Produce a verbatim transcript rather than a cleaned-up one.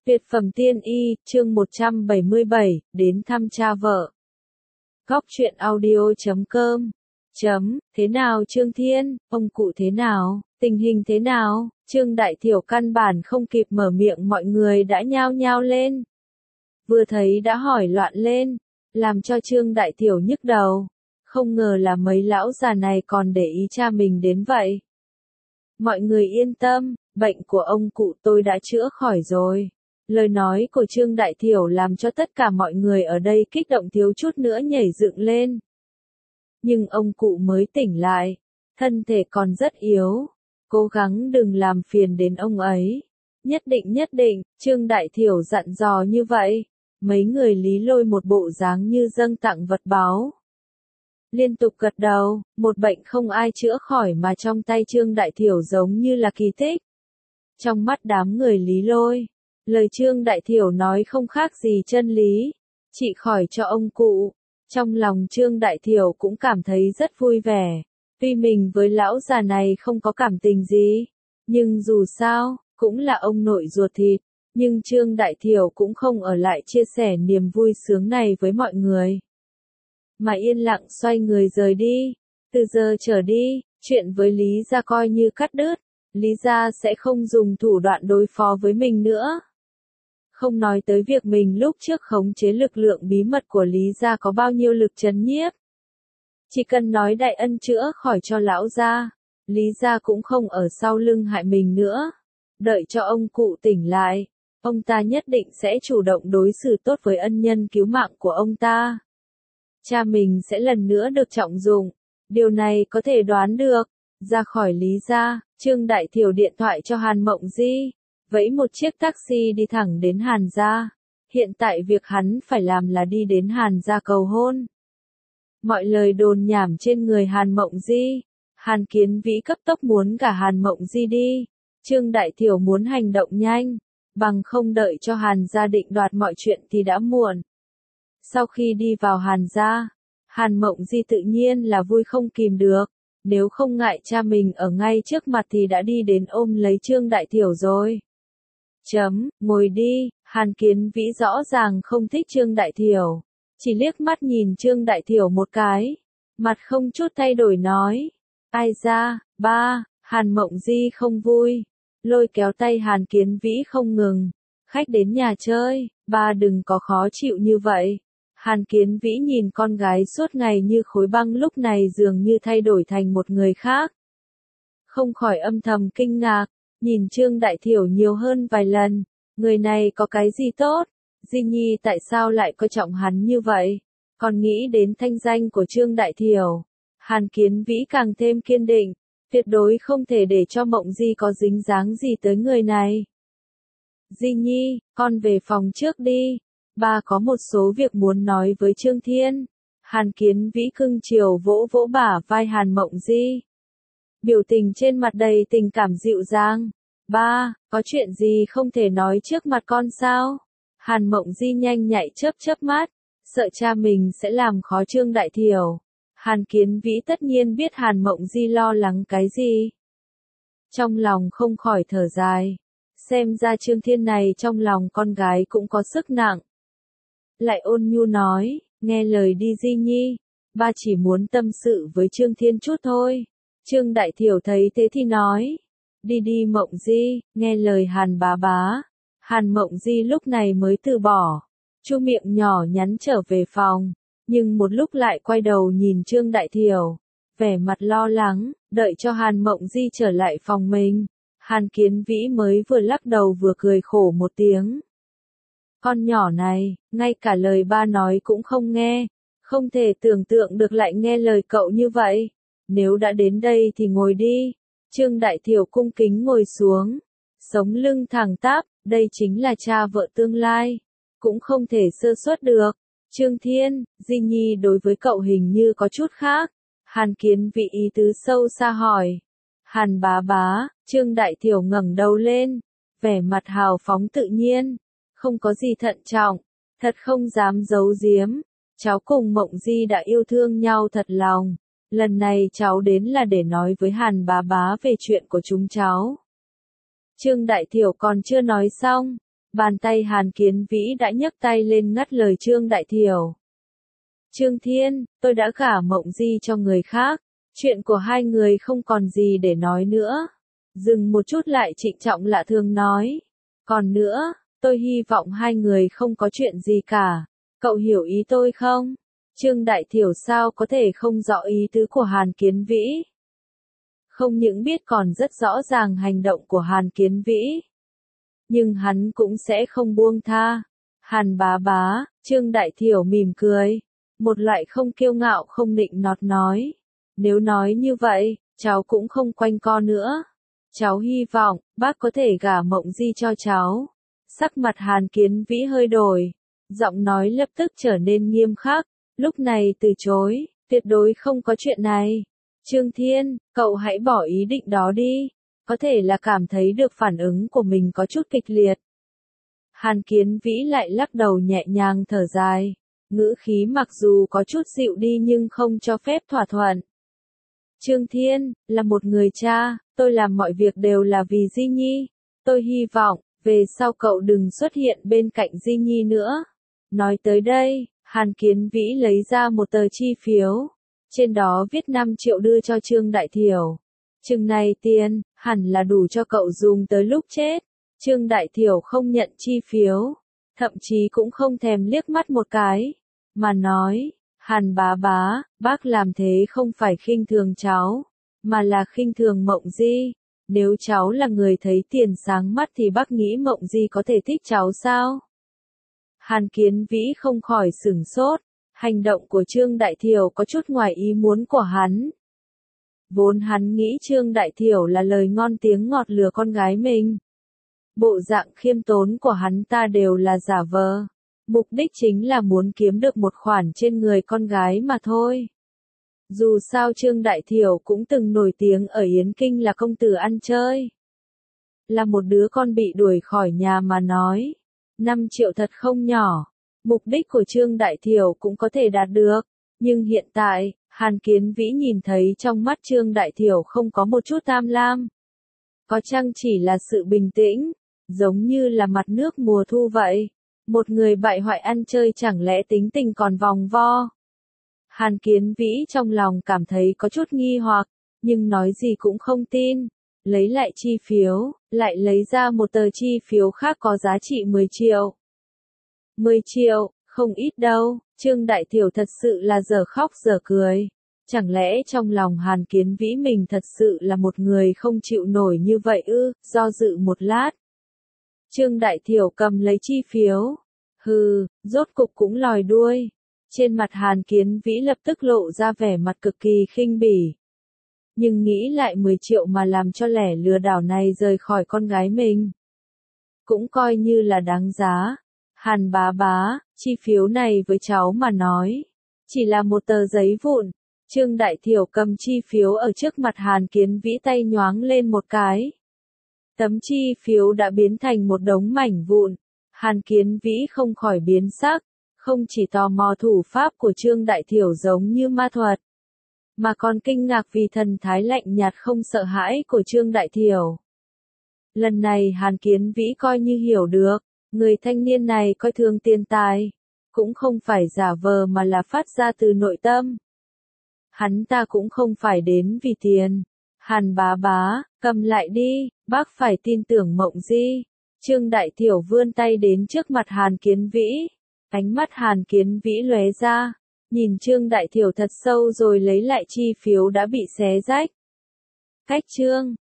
Tuyệt phẩm tiên y, chương một trăm bảy mươi bảy, đến thăm cha vợ. Góc truyện audio chấm com. Chấm, thế nào Trương Thiên, ông cụ thế nào, tình hình thế nào? Trương Đại Thiểu căn bản không kịp mở miệng mọi người đã nhao nhao lên. Vừa thấy đã hỏi loạn lên, làm cho Trương Đại Thiểu nhức đầu. Không ngờ là mấy lão già này còn để ý cha mình đến vậy. Mọi người yên tâm, bệnh của ông cụ tôi đã chữa khỏi rồi. Lời nói của Trương Đại Thiểu làm cho tất cả mọi người ở đây kích động thiếu chút nữa nhảy dựng lên. Nhưng ông cụ mới tỉnh lại, thân thể còn rất yếu, cố gắng đừng làm phiền đến ông ấy. Nhất định nhất định, Trương Đại Thiểu dặn dò như vậy. Mấy người Lý Lôi một bộ dáng như dâng tặng vật báu. Liên tục gật đầu, một bệnh không ai chữa khỏi mà trong tay Trương Đại Thiểu giống như là kỳ tích. Trong mắt đám người Lý Lôi, lời Trương Đại Thiểu nói không khác gì chân lý, trị khỏi cho ông cụ. Trong lòng Trương Đại Thiểu cũng cảm thấy rất vui vẻ, tuy mình với lão già này không có cảm tình gì, nhưng dù sao, cũng là ông nội ruột thịt, nhưng Trương Đại Thiểu cũng không ở lại chia sẻ niềm vui sướng này với mọi người, mà yên lặng xoay người rời đi. Từ giờ trở đi, chuyện với Lý gia coi như cắt đứt, Lý gia sẽ không dùng thủ đoạn đối phó với mình nữa. Không nói tới việc mình lúc trước khống chế lực lượng bí mật của Lý gia có bao nhiêu lực trấn nhiếp. Chỉ cần nói đại ân chữa khỏi cho lão gia, Lý gia cũng không ở sau lưng hại mình nữa. Đợi cho ông cụ tỉnh lại, ông ta nhất định sẽ chủ động đối xử tốt với ân nhân cứu mạng của ông ta. Cha mình sẽ lần nữa được trọng dụng, điều này có thể đoán được. Ra khỏi Lý gia, Trương Đại Thiểu điện thoại cho Hàn Mộng Di, vẫy một chiếc taxi đi thẳng đến Hàn gia. Hiện tại việc hắn phải làm là đi đến Hàn gia cầu hôn. Mọi lời đồn nhảm trên người Hàn Mộng Di, Hàn Kiến Vĩ cấp tốc muốn cả Hàn Mộng Di đi. Trương Đại Thiểu muốn hành động nhanh, bằng không đợi cho Hàn gia định đoạt mọi chuyện thì đã muộn. Sau khi đi vào Hàn gia, Hàn Mộng Di tự nhiên là vui không kìm được. Nếu không ngại cha mình ở ngay trước mặt thì đã đi đến ôm lấy Trương Đại Thiểu rồi. Chấm, ngồi đi. Hàn Kiến Vĩ rõ ràng không thích Trương Đại Thiểu, chỉ liếc mắt nhìn Trương Đại Thiểu một cái, mặt không chút thay đổi nói. Ai ra, ba. Hàn Mộng Di không vui, lôi kéo tay Hàn Kiến Vĩ không ngừng. Khách đến nhà chơi, ba đừng có khó chịu như vậy. Hàn Kiến Vĩ nhìn con gái suốt ngày như khối băng lúc này dường như thay đổi thành một người khác. Không khỏi âm thầm kinh ngạc, nhìn Trương Đại Thiểu nhiều hơn vài lần, người này có cái gì tốt, Di Nhi tại sao lại coi trọng hắn như vậy, còn nghĩ đến thanh danh của Trương Đại Thiểu. Hàn Kiến Vĩ càng thêm kiên định, tuyệt đối không thể để cho Mộng Di có dính dáng gì tới người này. Di Nhi, con về phòng trước đi. Ba có một số việc muốn nói với Trương Thiên. Hàn Kiến Vĩ cưng chiều vỗ vỗ bả vai Hàn Mộng Di. Biểu tình trên mặt đầy tình cảm dịu dàng. Ba, có chuyện gì không thể nói trước mặt con sao? Hàn Mộng Di nhanh nhạy chớp chớp mắt, sợ cha mình sẽ làm khó Trương Đại Thiểu. Hàn Kiến Vĩ tất nhiên biết Hàn Mộng Di lo lắng cái gì. Trong lòng không khỏi thở dài. Xem ra Trương Thiên này trong lòng con gái cũng có sức nặng. Lại ôn nhu nói, nghe lời đi Di Nhi, ba chỉ muốn tâm sự với Trương Thiên chút thôi. Trương Đại Thiểu thấy thế thì nói, đi đi Mộng Di, nghe lời Hàn bá bá. Hàn Mộng Di lúc này mới từ bỏ, chu miệng nhỏ nhắn trở về phòng, nhưng một lúc lại quay đầu nhìn Trương Đại Thiểu, vẻ mặt lo lắng. Đợi cho Hàn Mộng Di trở lại phòng mình, Hàn Kiến Vĩ mới vừa lắc đầu vừa cười khổ một tiếng. Con nhỏ này, ngay cả lời ba nói cũng không nghe, không thể tưởng tượng được lại nghe lời cậu như vậy. Nếu đã đến đây thì ngồi đi. Trương Đại Thiểu cung kính ngồi xuống, sống lưng thẳng tắp, đây chính là cha vợ tương lai, cũng không thể sơ suất được. Trương Thiên, Di Nhi đối với cậu hình như có chút khác. Hàn Kiến Vĩ ý tứ sâu xa hỏi. Hàn bá bá, Trương Đại Thiểu ngẩng đầu lên, vẻ mặt hào phóng tự nhiên. Không có gì thận trọng, thật không dám giấu giếm, cháu cùng Mộng Di đã yêu thương nhau thật lòng, lần này cháu đến là để nói với Hàn bá bá về chuyện của chúng cháu. Trương Đại Thiểu còn chưa nói xong, Bàn tay Hàn Kiến Vĩ đã nhấc tay lên ngắt lời Trương Đại Thiểu. Trương Thiên, tôi đã gả Mộng Di cho người khác, chuyện của hai người không còn gì để nói nữa. Dừng một chút lại trịnh trọng lạ thường nói. Còn nữa, tôi hy vọng hai người không có chuyện gì cả. Cậu hiểu ý tôi không? Trương Đại Thiểu sao có thể không rõ ý tứ của Hàn Kiến Vĩ. Không những biết còn rất rõ ràng hành động của Hàn Kiến Vĩ. Nhưng hắn cũng sẽ không buông tha. Hàn bá bá, Trương Đại Thiểu mỉm cười. Một loại không kiêu ngạo không nịnh nọt nói. Nếu nói như vậy, cháu cũng không quanh co nữa. Cháu hy vọng, bác có thể gả Mộng Di cho cháu. Sắc mặt Hàn Kiến Vĩ hơi đổi. Giọng nói lập tức trở nên nghiêm khắc. Lúc này từ chối, tuyệt đối không có chuyện này. Trương Thiên, cậu hãy bỏ ý định đó đi. Có thể là cảm thấy được phản ứng của mình có chút kịch liệt. Hàn Kiến Vĩ lại lắc đầu nhẹ nhàng thở dài. Ngữ khí mặc dù có chút dịu đi nhưng không cho phép thỏa thuận. Trương Thiên, là một người cha, tôi làm mọi việc đều là vì Di Nhi. Tôi hy vọng, về sau cậu đừng xuất hiện bên cạnh Di Nhi nữa. Nói tới đây, Hàn Kiến Vĩ lấy ra một tờ chi phiếu. Trên đó viết năm triệu đưa cho Trương Đại Thiểu. Chừng này tiền, hẳn là đủ cho cậu dùng tới lúc chết. Trương Đại Thiểu không nhận chi phiếu. Thậm chí cũng không thèm liếc mắt một cái. Mà nói, Hàn bá bá, bác làm thế không phải khinh thường cháu. Mà là khinh thường Mộng Di. Nếu cháu là người thấy tiền sáng mắt thì bác nghĩ Mộng Di có thể thích cháu sao? Hàn Kiến Vĩ không khỏi sửng sốt. Hành động của Trương Đại Thiểu có chút ngoài ý muốn của hắn. Vốn hắn nghĩ Trương Đại Thiểu là lời ngon tiếng ngọt lừa con gái mình. Bộ dạng khiêm tốn của hắn ta đều là giả vờ. Mục đích chính là muốn kiếm được một khoản trên người con gái mà thôi. Dù sao Trương Đại Thiểu cũng từng nổi tiếng ở Yến Kinh là công tử ăn chơi. Là một đứa con bị đuổi khỏi nhà mà nói. năm triệu thật không nhỏ. Mục đích của Trương Đại Thiểu cũng có thể đạt được. Nhưng hiện tại, Hàn Kiến Vĩ nhìn thấy trong mắt Trương Đại Thiểu không có một chút tham lam. Có chăng chỉ là sự bình tĩnh, giống như là mặt nước mùa thu vậy. Một người bại hoại ăn chơi chẳng lẽ tính tình còn vòng vo. Hàn Kiến Vĩ trong lòng cảm thấy có chút nghi hoặc, nhưng nói gì cũng không tin. Lấy lại chi phiếu, lại lấy ra một tờ chi phiếu khác có giá trị mười triệu. mười triệu, không ít đâu, Trương Đại Thiểu thật sự là dở khóc dở cười. Chẳng lẽ trong lòng Hàn Kiến Vĩ mình thật sự là một người không chịu nổi như vậy ư? Do dự một lát. Trương Đại Thiểu cầm lấy chi phiếu. Hừ, rốt cục cũng lòi đuôi. Trên mặt Hàn Kiến Vĩ lập tức lộ ra vẻ mặt cực kỳ khinh bỉ. Nhưng nghĩ lại mười triệu mà làm cho lẻ lừa đảo này rời khỏi con gái mình. Cũng coi như là đáng giá. Hàn bá bá, chi phiếu này với cháu mà nói. Chỉ là một tờ giấy vụn. Trương Đại Thiểu cầm chi phiếu ở trước mặt Hàn Kiến Vĩ tay nhoáng lên một cái. Tấm chi phiếu đã biến thành một đống mảnh vụn. Hàn Kiến Vĩ không khỏi biến sắc. Không chỉ tò mò thủ pháp của Trương Đại Thiểu giống như ma thuật. Mà còn kinh ngạc vì thần thái lạnh nhạt không sợ hãi của Trương Đại Thiểu. Lần này Hàn Kiến Vĩ coi như hiểu được. Người thanh niên này coi thường tiền tài. Cũng không phải giả vờ mà là phát ra từ nội tâm. Hắn ta cũng không phải đến vì tiền. Hàn bá bá, cầm lại đi, bác phải tin tưởng Mộng Di. Trương Đại Thiểu vươn tay đến trước mặt Hàn Kiến Vĩ. Ánh mắt Hàn Kiến Vĩ lóe ra. Nhìn Trương Đại Thiểu thật sâu rồi lấy lại chi phiếu đã bị xé rách. Cách chương